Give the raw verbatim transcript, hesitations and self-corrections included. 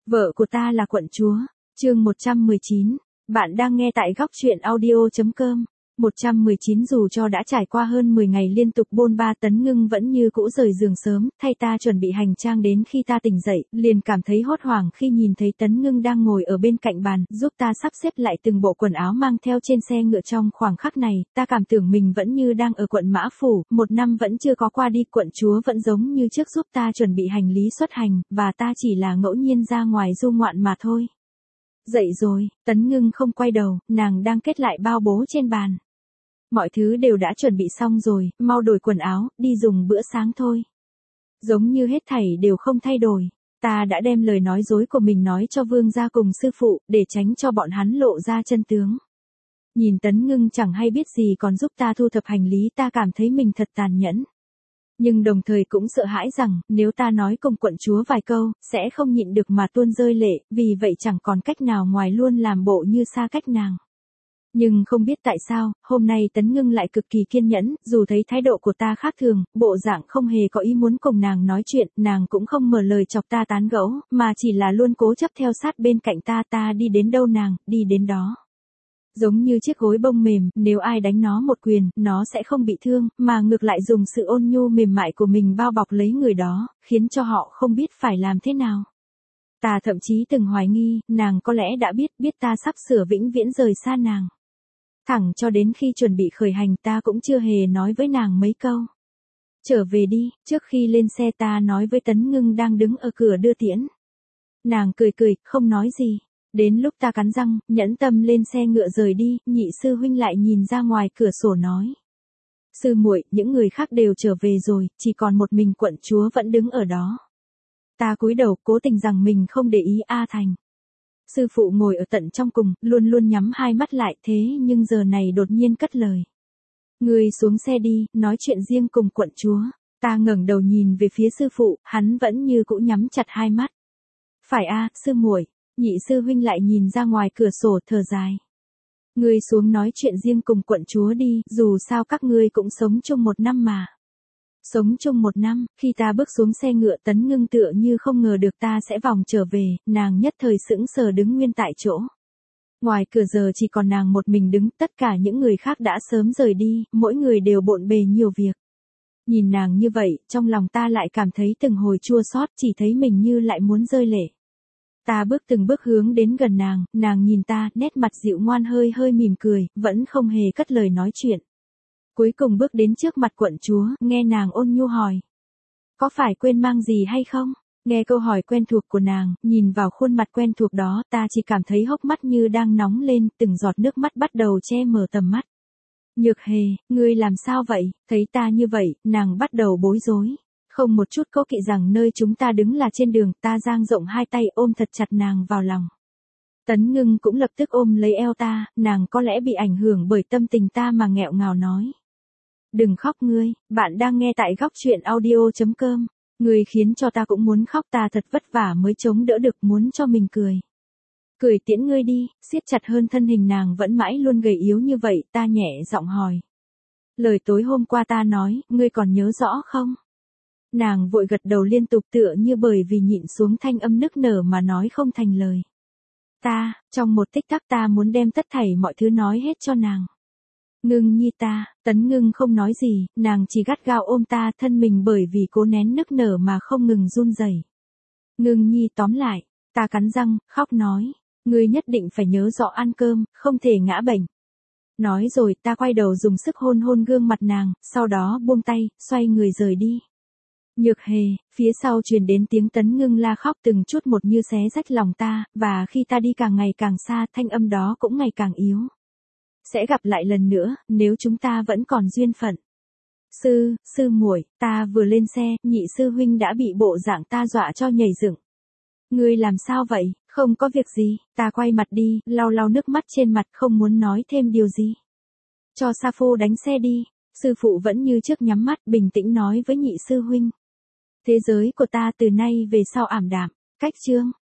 Vợ của ta là quận chúa. Chương một trăm mười chín. Bạn đang nghe tại góc truyện audio chấm com. một trăm mười chín Dù cho đã trải qua hơn mười ngày liên tục bôn ba, Tấn Ngưng vẫn như cũ rời giường sớm, thay ta chuẩn bị hành trang. Đến khi ta tỉnh dậy, liền cảm thấy hốt hoảng khi nhìn thấy Tấn Ngưng đang ngồi ở bên cạnh bàn, giúp ta sắp xếp lại từng bộ quần áo mang theo trên xe ngựa. Trong khoảng khắc này, ta cảm tưởng mình vẫn như đang ở quận Mã Phủ, một năm vẫn chưa có qua đi, quận chúa vẫn giống như trước giúp ta chuẩn bị hành lý xuất hành, và ta chỉ là ngẫu nhiên ra ngoài du ngoạn mà thôi. Dậy rồi, Tấn Ngưng không quay đầu, nàng đang kết lại bao bố trên bàn. Mọi thứ đều đã chuẩn bị xong rồi, mau đổi quần áo, đi dùng bữa sáng thôi. Giống như hết thảy đều không thay đổi. Ta đã đem lời nói dối của mình nói cho vương gia cùng sư phụ, để tránh cho bọn hắn lộ ra chân tướng. Nhìn Tấn Ngưng chẳng hay biết gì còn giúp ta thu thập hành lý, ta cảm thấy mình thật tàn nhẫn. Nhưng đồng thời cũng sợ hãi rằng, nếu ta nói cùng quận chúa vài câu, sẽ không nhịn được mà tuôn rơi lệ, vì vậy chẳng còn cách nào ngoài luôn làm bộ như xa cách nàng. Nhưng không biết tại sao, hôm nay Tấn Ngưng lại cực kỳ kiên nhẫn, dù thấy thái độ của ta khác thường, bộ dạng không hề có ý muốn cùng nàng nói chuyện, nàng cũng không mở lời chọc ta tán gẫu, mà chỉ là luôn cố chấp theo sát bên cạnh ta, ta đi đến đâu nàng, đi đến đó. Giống như chiếc gối bông mềm, nếu ai đánh nó một quyền, nó sẽ không bị thương, mà ngược lại dùng sự ôn nhu mềm mại của mình bao bọc lấy người đó, khiến cho họ không biết phải làm thế nào. Ta thậm chí từng hoài nghi, nàng có lẽ đã biết, biết ta sắp sửa vĩnh viễn rời xa nàng. Thẳng cho đến khi chuẩn bị khởi hành, ta cũng chưa hề nói với nàng mấy câu. Trở về đi, trước khi lên xe ta nói với Tấn Ngưng đang đứng ở cửa đưa tiễn. Nàng cười cười, không nói gì. Đến lúc ta cắn răng, nhẫn tâm lên xe ngựa rời đi, nhị sư huynh lại nhìn ra ngoài cửa sổ nói. Sư muội, những người khác đều trở về rồi, chỉ còn một mình quận chúa vẫn đứng ở đó. Ta cúi đầu, cố tình rằng mình không để ý A Thành. Sư phụ ngồi ở tận trong cùng, luôn luôn nhắm hai mắt lại, thế nhưng giờ này đột nhiên cất lời. Ngươi xuống xe đi, nói chuyện riêng cùng quận chúa. Ta ngẩng đầu nhìn về phía sư phụ, hắn vẫn như cũ nhắm chặt hai mắt. Phải a, sư muội. Nhị sư huynh lại nhìn ra ngoài cửa sổ, thở dài. Ngươi xuống nói chuyện riêng cùng quận chúa đi, dù sao các ngươi cũng sống chung một năm mà. Sống chung một năm, khi ta bước xuống xe ngựa, Tấn Ngưng tựa như không ngờ được ta sẽ vòng trở về, nàng nhất thời sững sờ đứng nguyên tại chỗ. Ngoài cửa giờ chỉ còn nàng một mình đứng, tất cả những người khác đã sớm rời đi, mỗi người đều bộn bề nhiều việc. Nhìn nàng như vậy, trong lòng ta lại cảm thấy từng hồi chua xót, chỉ thấy mình như lại muốn rơi lệ. Ta bước từng bước hướng đến gần nàng, nàng nhìn ta, nét mặt dịu ngoan hơi hơi mỉm cười, vẫn không hề cất lời nói chuyện. Cuối cùng bước đến trước mặt quận chúa, nghe nàng ôn nhu hỏi. Có phải quên mang gì hay không? Nghe câu hỏi quen thuộc của nàng, nhìn vào khuôn mặt quen thuộc đó, ta chỉ cảm thấy hốc mắt như đang nóng lên, từng giọt nước mắt bắt đầu che mờ tầm mắt. Nhược Hề, ngươi làm sao vậy? Thấy ta như vậy, nàng bắt đầu bối rối. Không một chút cố kỵ rằng nơi chúng ta đứng là trên đường, ta dang rộng hai tay ôm thật chặt nàng vào lòng. Tấn Ngưng cũng lập tức ôm lấy eo ta, nàng có lẽ bị ảnh hưởng bởi tâm tình ta mà nghẹo ngào nói. Đừng khóc ngươi, bạn đang nghe tại góc truyện audio chấm com. Ngươi khiến cho ta cũng muốn khóc, ta thật vất vả mới chống đỡ được, muốn cho mình cười. Cười tiễn ngươi đi, siết chặt hơn thân hình nàng vẫn mãi luôn gầy yếu như vậy, ta nhẹ giọng hỏi. Lời tối hôm qua ta nói, ngươi còn nhớ rõ không? Nàng vội gật đầu liên tục tựa như bởi vì nhịn xuống thanh âm nức nở mà nói không thành lời. Ta, trong một tích tắc ta muốn đem tất thảy mọi thứ nói hết cho nàng. Ngưng nhi ta, Tấn Ngưng không nói gì, nàng chỉ gắt gao ôm ta, thân mình bởi vì cố nén nức nở mà không ngừng run rẩy. Ngưng nhi tóm lại, ta cắn răng, khóc nói, ngươi nhất định phải nhớ rõ ăn cơm, không thể ngã bệnh. Nói rồi ta quay đầu dùng sức hôn hôn gương mặt nàng, sau đó buông tay, xoay người rời đi. Nhược Hề, phía sau truyền đến tiếng Tấn Ngưng la khóc từng chút một như xé rách lòng ta, và khi ta đi càng ngày càng xa, thanh âm đó cũng ngày càng yếu. Sẽ gặp lại lần nữa, nếu chúng ta vẫn còn duyên phận. Sư, sư muội, ta vừa lên xe, nhị sư huynh đã bị bộ dạng ta dọa cho nhảy dựng. Ngươi làm sao vậy? Không có việc gì, ta quay mặt đi, lau lau nước mắt trên mặt, không muốn nói thêm điều gì. Cho Sa Phu đánh xe đi, sư phụ vẫn như trước nhắm mắt, bình tĩnh nói với nhị sư huynh. Thế giới của ta từ nay về sau ảm đạm, cách chương.